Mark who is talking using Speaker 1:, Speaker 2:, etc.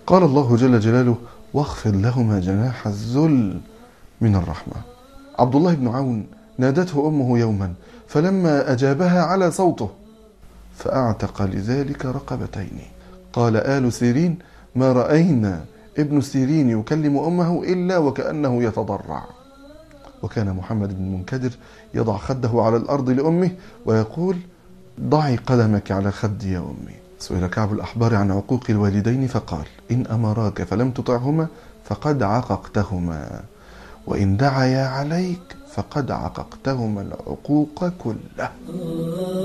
Speaker 1: قال الله جل جلاله: واخفض لهما جناح الذل من الرحمة. عبد الله بن عون نادته أمه يوما فلما أجابها على صوته فأعتق لذلك رقبتين. قال آل سيرين: ما رأينا ابن سيرين يكلم أمه إلا وكأنه يتضرع. وكان محمد بن المنكدر يضع خده على الأرض لأمه ويقول: ضعي قدمك على خدي يا أمي. سئل كعب الأحبار عن عقوق الوالدين فقال: إن أمراك فلم تطعهما فقد عققتهما، وإن دعيا عليك فقد عققتهما العقوق كله.